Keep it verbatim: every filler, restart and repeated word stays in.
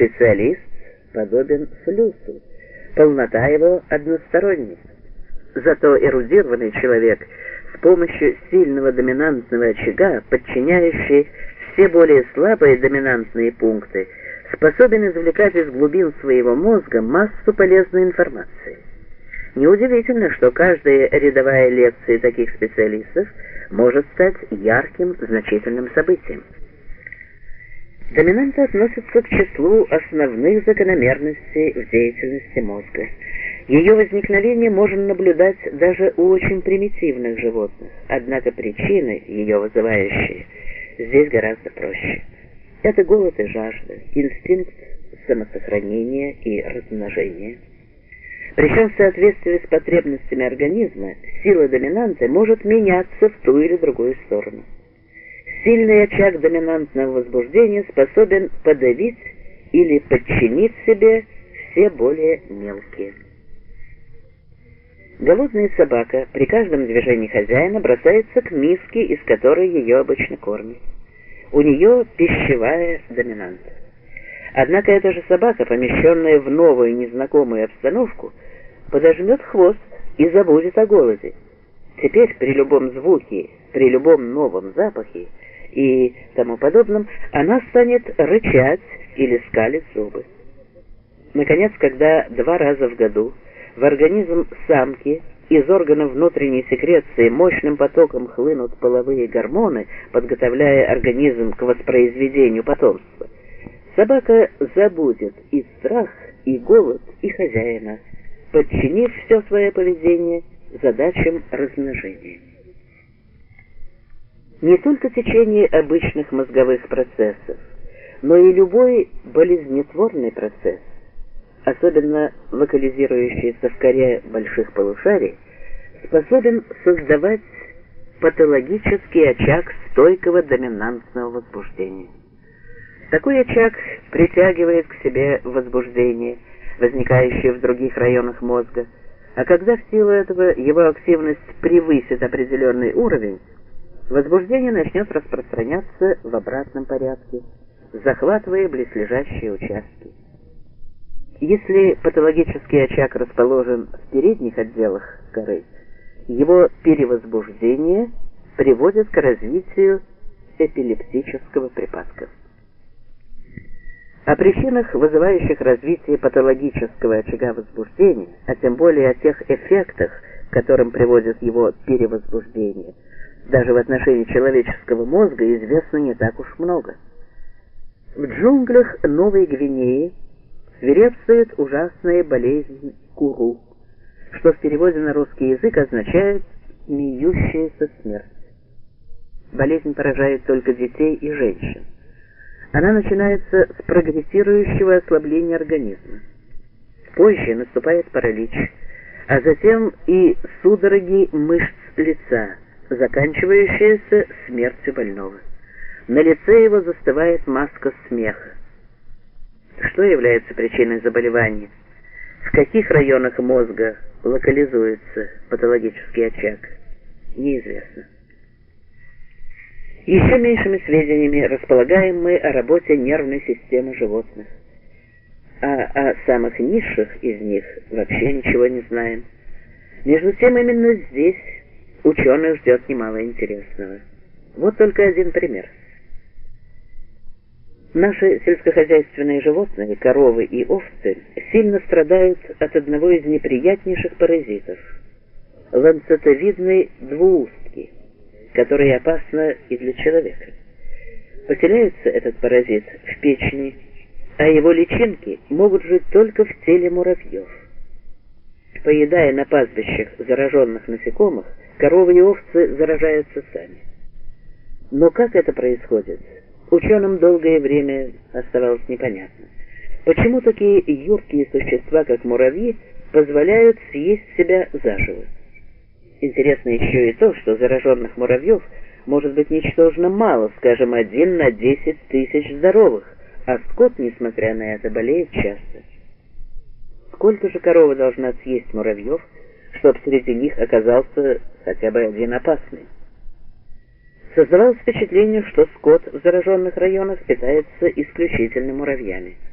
Специалист подобен флюсу, полнота его односторонняя. Зато эрудированный человек с помощью сильного доминантного очага, подчиняющий все более слабые доминантные пункты, способен извлекать из глубин своего мозга массу полезной информации. Неудивительно, что каждая рядовая лекция таких специалистов может стать ярким, значительным событием. Доминанта относится к числу основных закономерностей в деятельности мозга. Ее возникновение можно наблюдать даже у очень примитивных животных, однако причины, ее вызывающие, здесь гораздо проще. Это голод и жажда, инстинкт самосохранения и размножения. Причем в соответствии с потребностями организма сила доминанты может меняться в ту или другую сторону. Сильный очаг доминантного возбуждения способен подавить или подчинить себе все более мелкие. Голодная собака при каждом движении хозяина бросается к миске, из которой ее обычно кормят. У нее пищевая доминанта. Однако эта же собака, помещенная в новую незнакомую обстановку, подожмет хвост и забудет о голоде. Теперь при любом звуке, при любом новом запахе и тому подобном, она станет рычать или скалить зубы. Наконец, когда два раза в году в организм самки из органов внутренней секреции мощным потоком хлынут половые гормоны, подготовляя организм к воспроизведению потомства, собака забудет и страх, и голод, и хозяина, подчинив все свое поведение задачам размножения. Не только течение обычных мозговых процессов, но и любой болезнетворный процесс, особенно локализирующийся в коре больших полушарий, способен создавать патологический очаг стойкого доминантного возбуждения. Такой очаг притягивает к себе возбуждение, возникающее в других районах мозга, а когда в силу этого его активность превысит определенный уровень, возбуждение начнет распространяться в обратном порядке, захватывая близлежащие участки. Если патологический очаг расположен в передних отделах коры, его перевозбуждение приводит к развитию эпилептического припадка. О причинах, вызывающих развитие патологического очага возбуждения, а тем более о тех эффектах, к которым приводит его перевозбуждение, даже в отношении человеческого мозга известно не так уж много. В джунглях Новой Гвинеи свирепствует ужасная болезнь куру, что в переводе на русский язык означает «смеющаяся смерть». Болезнь поражает только детей и женщин. Она начинается с прогрессирующего ослабления организма. Позже наступает паралич, а затем и судороги мышц лица, заканчивающиеся смертью больного. На лице его застывает маска смеха. Что является причиной заболевания? В каких районах мозга локализуется патологический очаг? Неизвестно. Еще меньшими сведениями располагаем мы о работе нервной системы животных. А о самых низших из них вообще ничего не знаем. Между тем, именно здесь ученых ждет немало интересного. Вот только один пример. Наши сельскохозяйственные животные, коровы и овцы, сильно страдают от одного из неприятнейших паразитов – ланцетовидной двуустки, которая опасна и для человека. Поселяется этот паразит в печени, а его личинки могут жить только в теле муравьев. Поедая на пастбищах зараженных насекомых, коровы и овцы заражаются сами. Но как это происходит? Ученым долгое время оставалось непонятно. Почему такие юркие существа, как муравьи, позволяют съесть себя заживо? Интересно еще и то, что зараженных муравьев может быть ничтожно мало, скажем, один на десять тысяч здоровых, а скот, несмотря на это, болеет часто. Сколько же корова должна съесть муравьев, чтобы среди них оказался хотя бы один опасный? Создавалось впечатление, что скот в зараженных районах питается исключительно муравьями.